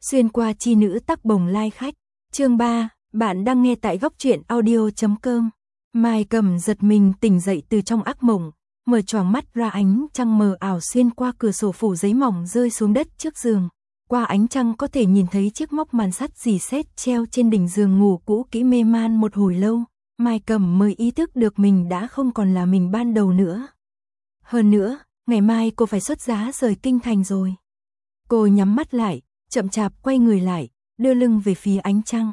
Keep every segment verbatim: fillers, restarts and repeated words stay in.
Xuyên qua chi nữ tắc bồng lai khách. Chương ba, bạn đang nghe tại góc truyện audio chấm com. Mai Cầm giật mình tỉnh dậy từ trong ác mộng, mở choàng mắt ra ánh trăng mờ ảo xuyên qua cửa sổ phủ giấy mỏng rơi xuống đất trước giường. Qua ánh trăng có thể nhìn thấy chiếc móc màn sắt rỉ sét treo trên đỉnh giường ngủ cũ kỹ. Mê man một hồi lâu, Mai Cầm mới ý thức được mình đã không còn là mình ban đầu nữa. Hơn nữa, ngày mai cô phải xuất giá rời kinh thành rồi. Cô nhắm mắt lại, chậm chạp quay người lại, đưa lưng về phía ánh trăng.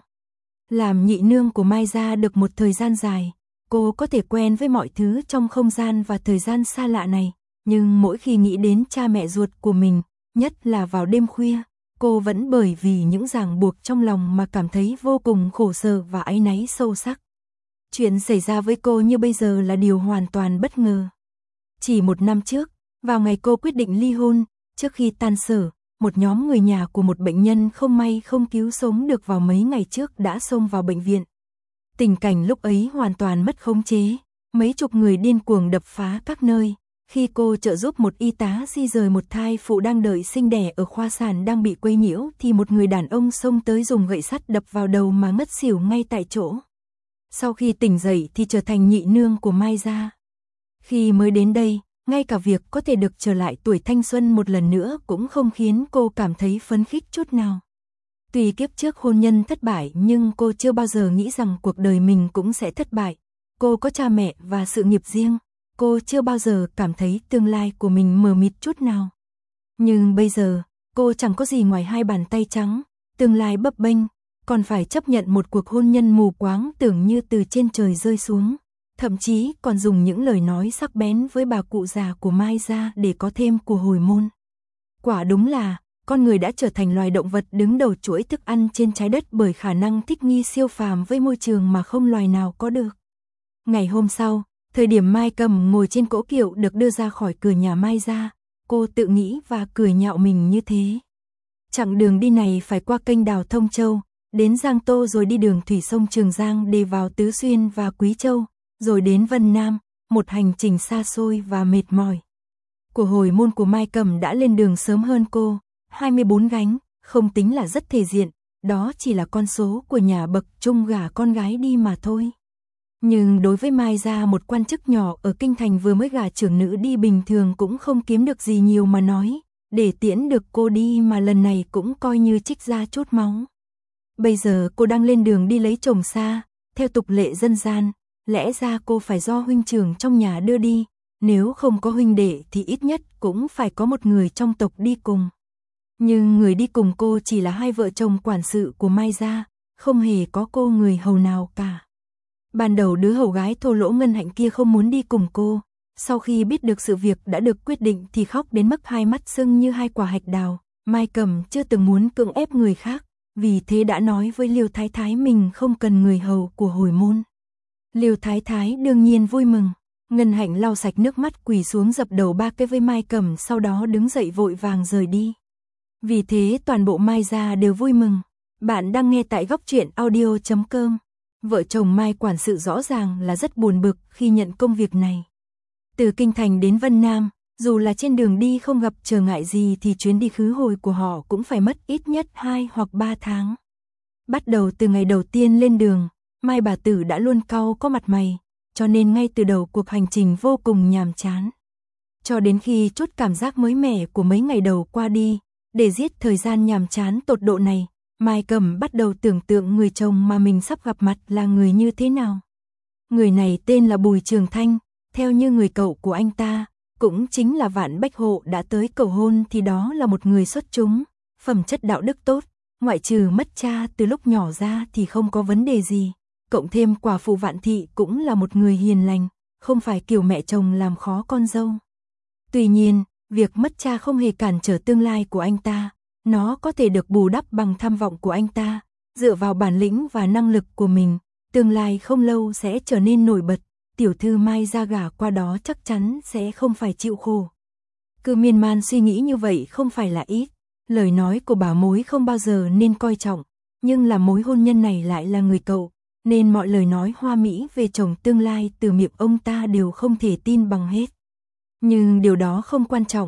Làm nhị nương của Mai gia được một thời gian dài, cô có thể quen với mọi thứ trong không gian và thời gian xa lạ này, nhưng mỗi khi nghĩ đến cha mẹ ruột của mình, nhất là vào đêm khuya, cô vẫn bởi vì những ràng buộc trong lòng mà cảm thấy vô cùng khổ sở và áy náy sâu sắc. Chuyện xảy ra với cô như bây giờ là điều hoàn toàn bất ngờ. Chỉ một năm trước, vào ngày cô quyết định ly hôn, trước khi tan sở, một nhóm người nhà của một bệnh nhân không may không cứu sống được vào mấy ngày trước đã xông vào bệnh viện. Tình cảnh lúc ấy hoàn toàn mất khống chế, mấy chục người điên cuồng đập phá các nơi. Khi cô trợ giúp một y tá di rời một thai phụ đang đợi sinh đẻ ở khoa sản đang bị quấy nhiễu thì một người đàn ông xông tới dùng gậy sắt đập vào đầu mà ngất xỉu ngay tại chỗ. Sau khi tỉnh dậy thì trở thành nhị nương của Mai gia. Khi mới đến đây, ngay cả việc có thể được trở lại tuổi thanh xuân một lần nữa cũng không khiến cô cảm thấy phấn khích chút nào. Tuy kiếp trước hôn nhân thất bại nhưng cô chưa bao giờ nghĩ rằng cuộc đời mình cũng sẽ thất bại. Cô có cha mẹ và sự nghiệp riêng, cô chưa bao giờ cảm thấy tương lai của mình mờ mịt chút nào. Nhưng bây giờ, cô chẳng có gì ngoài hai bàn tay trắng, tương lai bấp bênh, còn phải chấp nhận một cuộc hôn nhân mù quáng tưởng như từ trên trời rơi xuống. Thậm chí còn dùng những lời nói sắc bén với bà cụ già của Mai gia để có thêm của hồi môn. Quả đúng là, con người đã trở thành loài động vật đứng đầu chuỗi thức ăn trên trái đất bởi khả năng thích nghi siêu phàm với môi trường mà không loài nào có được. Ngày hôm sau, thời điểm Mai Cầm ngồi trên cỗ kiệu được đưa ra khỏi cửa nhà Mai gia, cô tự nghĩ và cười nhạo mình như thế. Chặng đường đi này phải qua kênh đào Thông Châu, đến Giang Tô rồi đi đường thủy sông Trường Giang để vào Tứ Xuyên và Quý Châu, rồi đến Vân Nam, một hành trình xa xôi và mệt mỏi. Của hồi môn của Mai Cầm đã lên đường sớm hơn cô, hai mươi bốn gánh, không tính là rất thể diện, đó chỉ là con số của nhà bậc trung gả con gái đi mà thôi. Nhưng đối với Mai gia, một quan chức nhỏ ở kinh thành vừa mới gả trưởng nữ đi bình thường cũng không kiếm được gì nhiều mà nói, để tiễn được cô đi mà lần này cũng coi như trích ra chút máu. Bây giờ cô đang lên đường đi lấy chồng xa, theo tục lệ dân gian. Lẽ ra cô phải do huynh trưởng trong nhà đưa đi, nếu không có huynh đệ thì ít nhất cũng phải có một người trong tộc đi cùng. Nhưng người đi cùng cô chỉ là hai vợ chồng quản sự của Mai gia, không hề có cô người hầu nào cả. Ban đầu đứa hầu gái thô lỗ Ngân Hạnh kia không muốn đi cùng cô, sau khi biết được sự việc đã được quyết định thì khóc đến mức hai mắt sưng như hai quả hạch đào. Mai Cầm chưa từng muốn cưỡng ép người khác, vì thế đã nói với Liêu Thái Thái mình không cần người hầu của hồi môn. Liêu Thái Thái đương nhiên vui mừng, Ngân Hạnh lau sạch nước mắt quỳ xuống dập đầu ba cái với Mai Cầm, sau đó đứng dậy vội vàng rời đi. Vì thế toàn bộ Mai gia đều vui mừng. Bạn đang nghe tại góc truyện audio chấm com. Vợ chồng Mai quản sự rõ ràng là rất buồn bực khi nhận công việc này. Từ kinh thành đến Vân Nam, dù là trên đường đi không gặp trở ngại gì thì chuyến đi khứ hồi của họ cũng phải mất ít nhất hai hoặc ba tháng. Bắt đầu từ ngày đầu tiên lên đường, Mai bà tử đã luôn cau có mặt mày, cho nên ngay từ đầu cuộc hành trình vô cùng nhàm chán. Cho đến khi chút cảm giác mới mẻ của mấy ngày đầu qua đi, để giết thời gian nhàm chán tột độ này, Mai Cầm bắt đầu tưởng tượng người chồng mà mình sắp gặp mặt là người như thế nào. Người này tên là Bùi Trường Thanh, theo như người cậu của anh ta, cũng chính là Vạn Bách Hộ đã tới cầu hôn thì đó là một người xuất chúng, phẩm chất đạo đức tốt, ngoại trừ mất cha từ lúc nhỏ ra thì không có vấn đề gì. Cộng thêm quả phụ Vạn Thị cũng là một người hiền lành, không phải kiểu mẹ chồng làm khó con dâu. Tuy nhiên, việc mất cha không hề cản trở tương lai của anh ta, nó có thể được bù đắp bằng tham vọng của anh ta, dựa vào bản lĩnh và năng lực của mình, tương lai không lâu sẽ trở nên nổi bật, tiểu thư Mai gia gả qua đó chắc chắn sẽ không phải chịu khổ. Cứ miên man suy nghĩ như vậy không phải là ít, lời nói của bà mối không bao giờ nên coi trọng, nhưng là mối hôn nhân này lại là người cậu, nên mọi lời nói hoa mỹ về chồng tương lai từ miệng ông ta đều không thể tin bằng hết. Nhưng điều đó không quan trọng,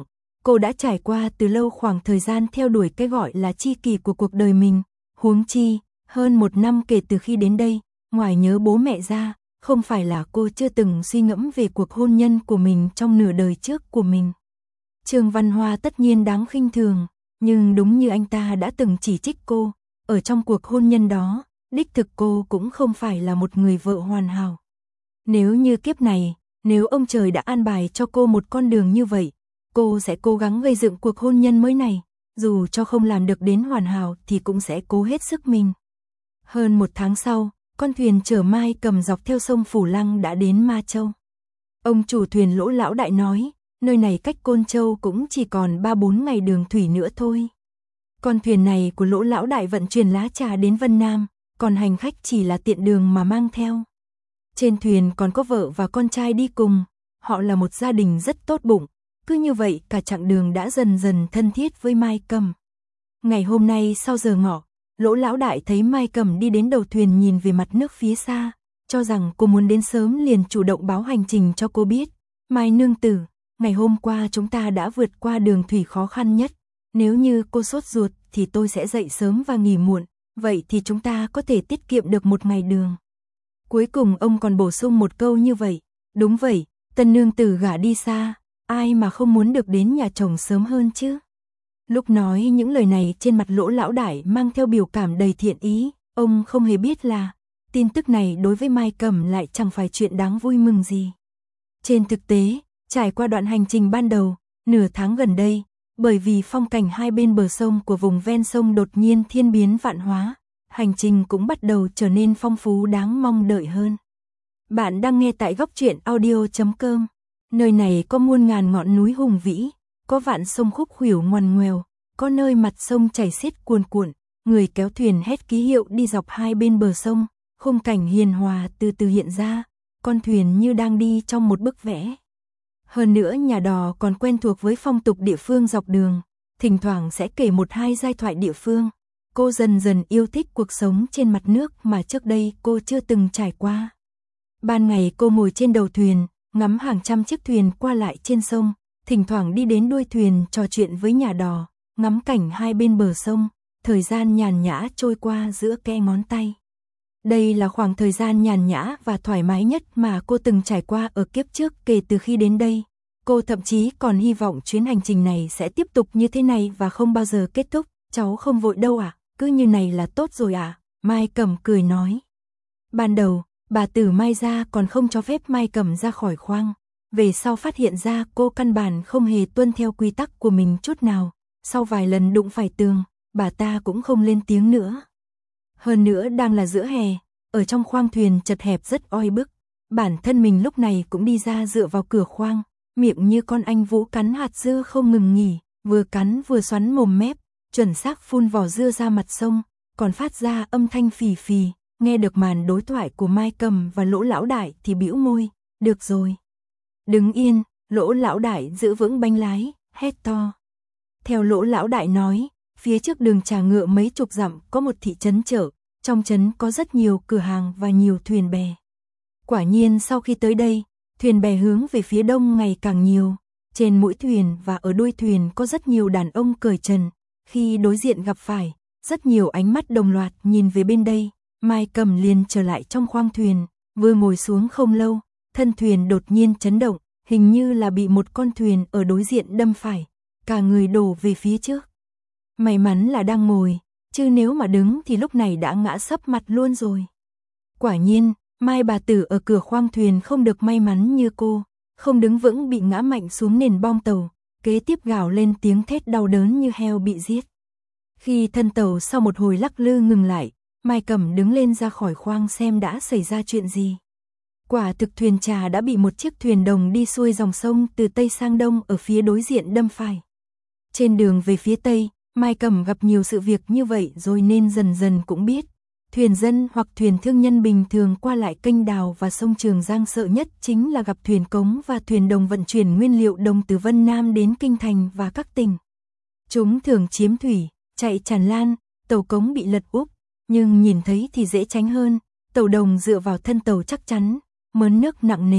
Cô đã trải qua từ lâu khoảng thời gian theo đuổi cái gọi là tri kỷ của cuộc đời mình, huống chi, hơn một năm kể từ khi đến đây, ngoài nhớ bố mẹ ra, không phải là cô chưa từng suy ngẫm về cuộc hôn nhân của mình trong nửa đời trước của mình. Trương Văn Hoa tất nhiên đáng khinh thường, nhưng đúng như anh ta đã từng chỉ trích cô, ở trong cuộc hôn nhân đó, đích thực cô cũng không phải là một người vợ hoàn hảo. Nếu như kiếp này, nếu ông trời đã an bài cho cô một con đường như vậy, cô sẽ cố gắng gây dựng cuộc hôn nhân mới này, dù cho không làm được đến hoàn hảo thì cũng sẽ cố hết sức mình. Hơn một tháng sau, con thuyền chở Mai Cầm dọc theo sông Phủ Lăng đã đến Ma Châu. Ông chủ thuyền Lỗ Lão Đại nói, nơi này cách Côn Châu cũng chỉ còn ba bốn ngày đường thủy nữa thôi. Con thuyền này của Lỗ Lão Đại vận chuyển lá trà đến Vân Nam, còn hành khách chỉ là tiện đường mà mang theo. Trên thuyền còn có vợ và con trai đi cùng, họ là một gia đình rất tốt bụng, cứ như vậy cả chặng đường đã dần dần thân thiết với Mai Cầm. Ngày hôm nay sau giờ ngọ, Lỗ Lão Đại thấy Mai Cầm đi đến đầu thuyền nhìn về mặt nước phía xa, cho rằng cô muốn đến sớm liền chủ động báo hành trình cho cô biết. Mai nương tử, ngày hôm qua chúng ta đã vượt qua đường thủy khó khăn nhất, nếu như cô sốt ruột thì tôi sẽ dậy sớm và nghỉ muộn, vậy thì chúng ta có thể tiết kiệm được một ngày đường. Cuối cùng ông còn bổ sung một câu như vậy, đúng vậy, tân nương tử gả đi xa, ai mà không muốn được đến nhà chồng sớm hơn chứ. Lúc nói những lời này trên mặt Lỗ Lão Đại mang theo biểu cảm đầy thiện ý, ông không hề biết là tin tức này đối với Mai Cầm lại chẳng phải chuyện đáng vui mừng gì. Trên thực tế, trải qua đoạn hành trình ban đầu, nửa tháng gần đây, bởi vì phong cảnh hai bên bờ sông của vùng ven sông đột nhiên thiên biến vạn hóa, hành trình cũng bắt đầu trở nên phong phú đáng mong đợi hơn. Bạn đang nghe tại góc truyện audio chấm com. Nơi này có muôn ngàn ngọn núi hùng vĩ, có vạn sông khúc khuỷu ngoằn ngoèo, có nơi mặt sông chảy xiết cuồn cuộn, người kéo thuyền hét ký hiệu đi dọc hai bên bờ sông, khung cảnh hiền hòa từ từ hiện ra, con thuyền như đang đi trong một bức vẽ. Hơn nữa nhà đò còn quen thuộc với phong tục địa phương dọc đường, thỉnh thoảng sẽ kể một hai giai thoại địa phương. Cô dần dần yêu thích cuộc sống trên mặt nước mà trước đây cô chưa từng trải qua. Ban ngày cô ngồi trên đầu thuyền, ngắm hàng trăm chiếc thuyền qua lại trên sông, thỉnh thoảng đi đến đuôi thuyền trò chuyện với nhà đò, ngắm cảnh hai bên bờ sông, thời gian nhàn nhã trôi qua giữa kẽ ngón tay. Đây là khoảng thời gian nhàn nhã và thoải mái nhất mà cô từng trải qua ở kiếp trước kể từ khi đến đây. Cô thậm chí còn hy vọng chuyến hành trình này sẽ tiếp tục như thế này và không bao giờ kết thúc. Cháu không vội đâu ạ, à? Cứ như này là tốt rồi ạ, à? Mai Cầm cười nói. Ban đầu, bà Tử Mai gia còn không cho phép Mai Cầm ra khỏi khoang. Về sau phát hiện ra cô căn bản không hề tuân theo quy tắc của mình chút nào. Sau vài lần đụng phải tường, bà ta cũng không lên tiếng nữa. Hơn nữa đang là giữa hè, ở trong khoang thuyền chật hẹp rất oi bức. Bản thân mình lúc này cũng đi ra dựa vào cửa khoang, miệng như con anh vũ cắn hạt dưa không ngừng nghỉ, vừa cắn vừa xoắn mồm mép, chuẩn xác phun vỏ dưa ra mặt sông, còn phát ra âm thanh phì phì. Nghe được màn đối thoại của Mai Cầm và Lỗ Lão Đại thì bĩu môi, được rồi. Đứng yên, Lỗ Lão Đại giữ vững bánh lái, hét to. Theo Lỗ Lão Đại nói, phía trước đường trà ngựa mấy chục dặm có một thị trấn chợ, trong trấn có rất nhiều cửa hàng và nhiều thuyền bè. Quả nhiên sau khi tới đây, thuyền bè hướng về phía đông ngày càng nhiều, trên mũi thuyền và ở đuôi thuyền có rất nhiều đàn ông cởi trần, khi đối diện gặp phải, rất nhiều ánh mắt đồng loạt nhìn về bên đây. Mai Cầm liền trở lại trong khoang thuyền, vừa ngồi xuống không lâu, thân thuyền đột nhiên chấn động, hình như là bị một con thuyền ở đối diện đâm phải, cả người đổ về phía trước. May mắn là đang ngồi, chứ nếu mà đứng thì lúc này đã ngã sấp mặt luôn rồi. Quả nhiên, Mai bà tử ở cửa khoang thuyền không được may mắn như cô, không đứng vững bị ngã mạnh xuống nền bong tàu, kế tiếp gào lên tiếng thét đau đớn như heo bị giết. Khi thân tàu sau một hồi lắc lư ngừng lại, Mai Cầm đứng lên ra khỏi khoang xem đã xảy ra chuyện gì. Quả thực thuyền trà đã bị một chiếc thuyền đồng đi xuôi dòng sông từ Tây sang Đông ở phía đối diện đâm phải. Trên đường về phía Tây, Mai Cầm gặp nhiều sự việc như vậy rồi nên dần dần cũng biết. Thuyền dân hoặc thuyền thương nhân bình thường qua lại kênh đào và sông Trường Giang sợ nhất chính là gặp thuyền cống và thuyền đồng vận chuyển nguyên liệu đồng từ Vân Nam đến Kinh Thành và các tỉnh. Chúng thường chiếm thủy, chạy tràn lan, tàu cống bị lật úp, nhưng nhìn thấy thì dễ tránh hơn, tàu đồng dựa vào thân tàu chắc chắn, mớn nước nặng nề,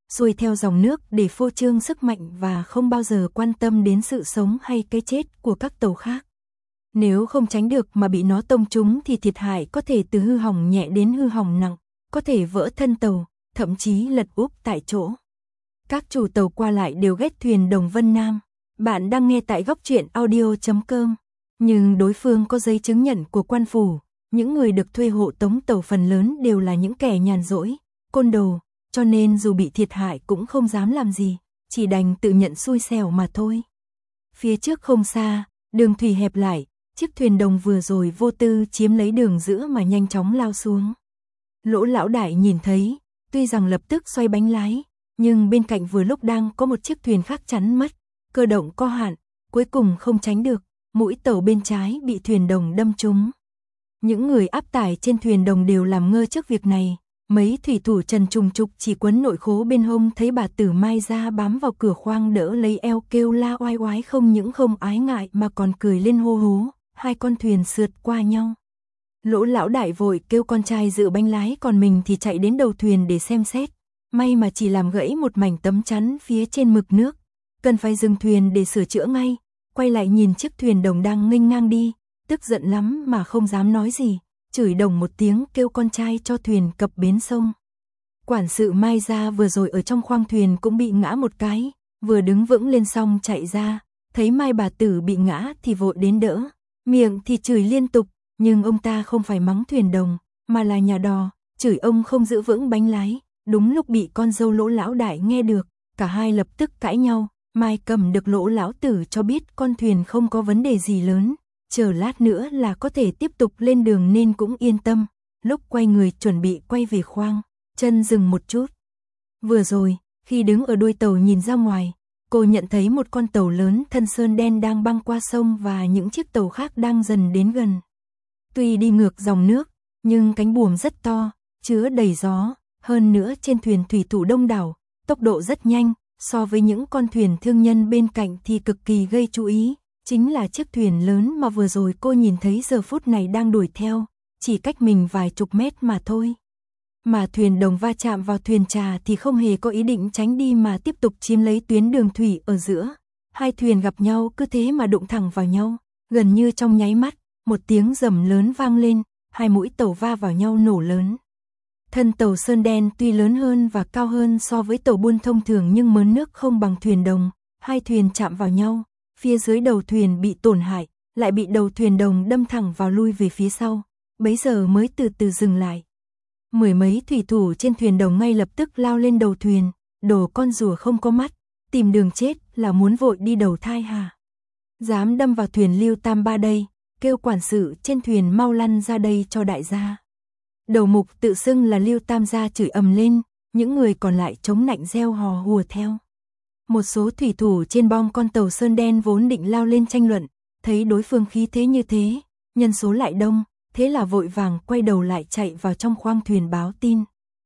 xuôi theo dòng nước để phô trương sức mạnh và không bao giờ quan tâm đến sự sống hay cái chết của các tàu khác. Nếu không tránh được mà bị nó tông trúng thì thiệt hại có thể từ hư hỏng nhẹ đến hư hỏng nặng, có thể vỡ thân tàu, thậm chí lật úp tại chỗ. Các chủ tàu qua lại đều ghét thuyền đồng Vân Nam. Bạn đang nghe tại góc truyện audio chấm com. Nhưng đối phương có giấy chứng nhận của quan phủ, những người được thuê hộ tống tàu phần lớn đều là những kẻ nhàn rỗi, côn đồ, cho nên dù bị thiệt hại cũng không dám làm gì, chỉ đành tự nhận xui xẻo mà thôi. Phía trước không xa, đường thủy hẹp lại, chiếc thuyền đồng vừa rồi vô tư chiếm lấy đường giữa mà nhanh chóng lao xuống. Lỗ lão đại nhìn thấy, tuy rằng lập tức xoay bánh lái, nhưng bên cạnh vừa lúc đang có một chiếc thuyền khác chắn mất, cơ động có hạn, cuối cùng không tránh được, mũi tàu bên trái bị thuyền đồng đâm trúng. Những người áp tải trên thuyền đồng đều làm ngơ trước việc này, mấy thủy thủ trần trùng trục chỉ quấn nội khố bên hông thấy bà Tử Mai ra bám vào cửa khoang đỡ lấy eo kêu la oai oái, không những không ái ngại mà còn cười lên hô hố, hai con thuyền sượt qua nhau. Lỗ lão đại vội kêu con trai giữ bánh lái, còn mình thì chạy đến đầu thuyền để xem xét, may mà chỉ làm gãy một mảnh tấm chắn phía trên mực nước, cần phải dừng thuyền để sửa chữa ngay, quay lại nhìn chiếc thuyền đồng đang nghênh ngang đi, tức giận lắm mà không dám nói gì, chửi đồng một tiếng kêu con trai cho thuyền cập bến sông. Quản sự Mai ra vừa rồi ở trong khoang thuyền cũng bị ngã một cái, vừa đứng vững lên xong chạy ra, thấy Mai bà Tử bị ngã thì vội đến đỡ, miệng thì chửi liên tục, nhưng ông ta không phải mắng thuyền đồng, mà là nhà đò, chửi ông không giữ vững bánh lái. Đúng lúc bị con dâu Lỗ lão đại nghe được, cả hai lập tức cãi nhau. Mai cầm được Lỗ lão tử cho biết con thuyền không có vấn đề gì lớn, chờ lát nữa là có thể tiếp tục lên đường nên cũng yên tâm. Lúc quay người chuẩn bị quay về khoang, chân dừng một chút. Vừa rồi, khi đứng ở đuôi tàu nhìn ra ngoài, cô nhận thấy một con tàu lớn thân sơn đen đang băng qua sông và những chiếc tàu khác đang dần đến gần. Tuy đi ngược dòng nước, nhưng cánh buồm rất to, chứa đầy gió. Hơn nữa trên thuyền thủy thủ đông đảo, tốc độ rất nhanh, so với những con thuyền thương nhân bên cạnh thì cực kỳ gây chú ý, chính là chiếc thuyền lớn mà vừa rồi cô nhìn thấy giờ phút này đang đuổi theo, chỉ cách mình vài chục mét mà thôi. Mà thuyền đồng va chạm vào thuyền trà thì không hề có ý định tránh đi mà tiếp tục chiếm lấy tuyến đường thủy ở giữa. Hai thuyền gặp nhau cứ thế mà đụng thẳng vào nhau, gần như trong nháy mắt, một tiếng rầm lớn vang lên, hai mũi tàu va vào nhau nổ lớn. Thân tàu sơn đen tuy lớn hơn và cao hơn so với tàu buôn thông thường nhưng mớn nước không bằng thuyền đồng, hai thuyền chạm vào nhau, phía dưới đầu thuyền bị tổn hại, lại bị đầu thuyền đồng đâm thẳng vào lui về phía sau, bấy giờ mới từ từ dừng lại. Mười mấy thủy thủ trên thuyền đồng ngay lập tức lao lên đầu thuyền, đồ con rùa không có mắt, tìm đường chết là muốn vội đi đầu thai hả? Dám đâm vào thuyền Lưu Tam Ba đây, kêu quản sự trên thuyền mau lăn ra đây cho đại gia. Đầu mục tự xưng là Lưu Tam gia chửi ầm lên, những người còn lại chống nạnh reo hò hùa theo. Một số thủy thủ trên bong con tàu sơn đen vốn định lao lên tranh luận, thấy đối phương khí thế như thế, nhân số lại đông, thế là vội vàng quay đầu lại chạy vào trong khoang thuyền báo tin.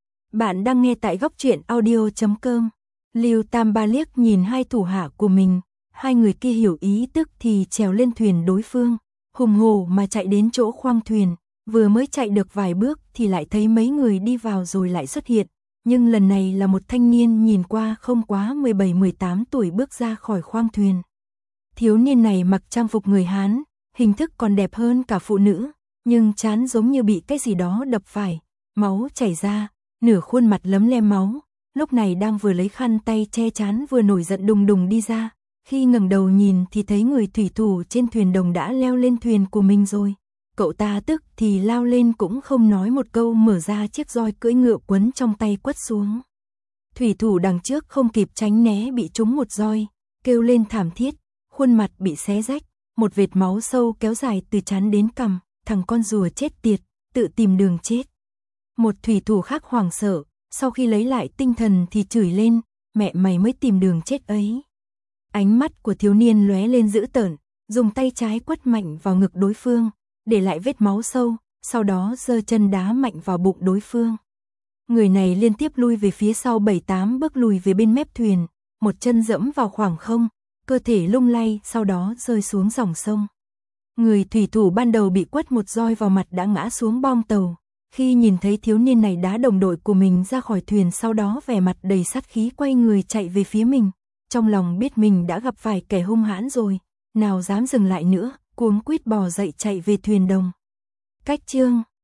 Bạn đang nghe tại góc truyện audio chấm com. Lưu Tam Ba liếc nhìn hai thủ hạ của mình, hai người kia hiểu ý tức thì trèo lên thuyền đối phương, hùng hổ mà chạy đến chỗ khoang thuyền. Vừa mới chạy được vài bước thì lại thấy mấy người đi vào rồi lại xuất hiện, nhưng lần này là một thanh niên nhìn qua không quá mười bảy mười tám tuổi bước ra khỏi khoang thuyền. Thiếu niên này mặc trang phục người Hán, hình thức còn đẹp hơn cả phụ nữ, nhưng trán giống như bị cái gì đó đập phải, máu chảy ra, nửa khuôn mặt lấm lem máu, lúc này đang vừa lấy khăn tay che trán vừa nổi giận đùng đùng đi ra, khi ngẩng đầu nhìn thì thấy người thủy thủ trên thuyền đồng đã leo lên thuyền của mình rồi. Cậu ta tức thì lao lên cũng không nói một câu, mở ra chiếc roi cưỡi ngựa quấn trong tay quất xuống. Thủy thủ đằng trước không kịp tránh né bị trúng một roi, kêu lên thảm thiết, khuôn mặt bị xé rách, một vệt máu sâu kéo dài từ trán đến cằm, thằng con rùa chết tiệt, tự tìm đường chết. Một thủy thủ khác hoảng sợ, sau khi lấy lại tinh thần thì chửi lên, mẹ mày mới tìm đường chết ấy. Ánh mắt của thiếu niên lóe lên dữ tợn, dùng tay trái quất mạnh vào ngực đối phương, để lại vết máu sâu, sau đó giơ chân đá mạnh vào bụng đối phương. Người này liên tiếp lui về phía sau bảy tám bước, lùi về bên mép thuyền, một chân dẫm vào khoảng không, cơ thể lung lay, sau đó rơi xuống dòng sông. Người thủy thủ ban đầu bị quất một roi vào mặt đã ngã xuống bong tàu, Khi nhìn thấy thiếu niên này đá đồng đội của mình ra khỏi thuyền, sau đó vẻ mặt đầy sát khí quay người chạy về phía mình, trong lòng biết mình đã gặp phải kẻ hung hãn rồi, nào dám dừng lại nữa, cuống quýt bò dậy chạy về thuyền đồng. Cách chương